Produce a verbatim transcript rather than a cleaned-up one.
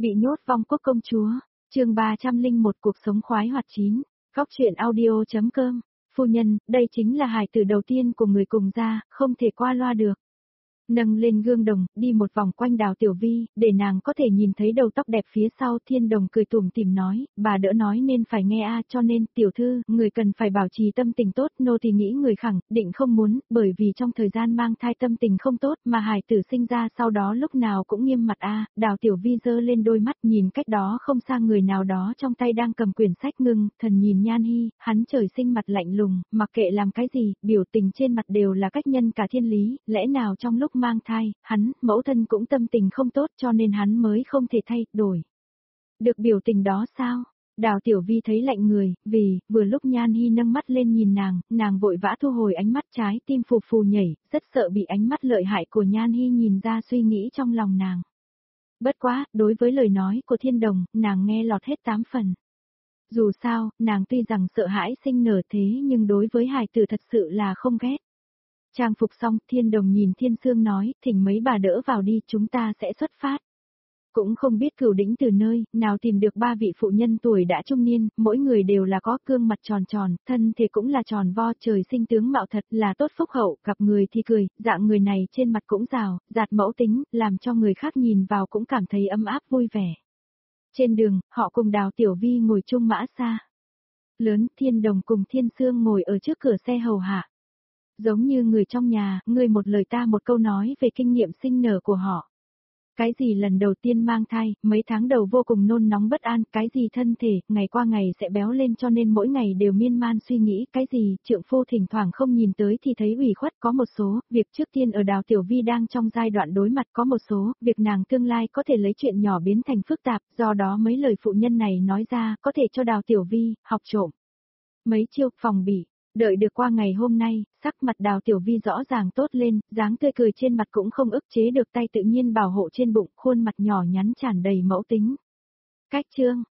Bị nhốt vong quốc công chúa, chương ba trăm linh một cuộc sống khoái hoạt chín, góc truyện audio.com, phu nhân, đây chính là hài tử đầu tiên của người cùng gia, không thể qua loa được. Nâng lên gương đồng, đi một vòng quanh Đào Tiểu Vi, để nàng có thể nhìn thấy đầu tóc đẹp phía sau. Thiên Đồng cười tủm tỉm nói, bà đỡ nói nên phải nghe a, cho nên, tiểu thư, người cần phải bảo trì tâm tình tốt. Nô thì nghĩ người khẳng định không muốn, bởi vì trong thời gian mang thai tâm tình không tốt, mà hài tử sinh ra sau đó lúc nào cũng nghiêm mặt a. Đào Tiểu Vi giơ lên đôi mắt nhìn cách đó không xa người nào đó trong tay đang cầm quyển sách ngưng, thần nhìn Nhan Hi, hắn trời sinh mặt lạnh lùng, mặc kệ làm cái gì, biểu tình trên mặt đều là cách nhân cả thiên lý, lẽ nào trong lúc mang thai, hắn, mẫu thân cũng tâm tình không tốt cho nên hắn mới không thể thay đổi được biểu tình đó sao? Đào Tiểu Vi thấy lạnh người, vì, vừa lúc Nhan Hi nâng mắt lên nhìn nàng, nàng vội vã thu hồi ánh mắt, trái tim phù phù nhảy, rất sợ bị ánh mắt lợi hại của Nhan Hi nhìn ra suy nghĩ trong lòng nàng. Bất quá, đối với lời nói của Thiên Đồng, nàng nghe lọt hết tám phần. Dù sao, nàng tuy rằng sợ hãi sinh nở thế nhưng đối với hài tử thật sự là không ghét. Trang phục xong, Thiên Đồng nhìn Thiên Sương nói, thỉnh mấy bà đỡ vào đi, chúng ta sẽ xuất phát. Cũng không biết Cửu Đỉnh từ nơi nào tìm được ba vị phụ nhân tuổi đã trung niên, mỗi người đều là có gương mặt tròn tròn, thân thể cũng là tròn vo, trời sinh tướng mạo thật là tốt phúc hậu, gặp người thì cười, dạng người này trên mặt cũng rào, giạt mẫu tính, làm cho người khác nhìn vào cũng cảm thấy ấm áp vui vẻ. Trên đường, họ cùng Đào Tiểu Vi ngồi chung mã xa lớn, Thiên Đồng cùng Thiên Sương ngồi ở trước cửa xe hầu hạ. Giống như người trong nhà, người một lời ta một câu nói về kinh nghiệm sinh nở của họ. Cái gì lần đầu tiên mang thai, mấy tháng đầu vô cùng nôn nóng bất an, cái gì thân thể, ngày qua ngày sẽ béo lên cho nên mỗi ngày đều miên man suy nghĩ, cái gì, trượng phu thỉnh thoảng không nhìn tới thì thấy ủy khuất, có một số, việc trước tiên ở Đào Tiểu Vi đang trong giai đoạn đối mặt, có một số, việc nàng tương lai có thể lấy chuyện nhỏ biến thành phức tạp, do đó mấy lời phụ nhân này nói ra, có thể cho Đào Tiểu Vi, học trộm. Mấy chiêu, phòng bị. Đợi được qua ngày hôm nay, sắc mặt Đào Tiểu Vi rõ ràng tốt lên, dáng tươi cười trên mặt cũng không ức chế được, tay tự nhiên bảo hộ trên bụng, khuôn mặt nhỏ nhắn tràn đầy mẫu tính. Cách chương,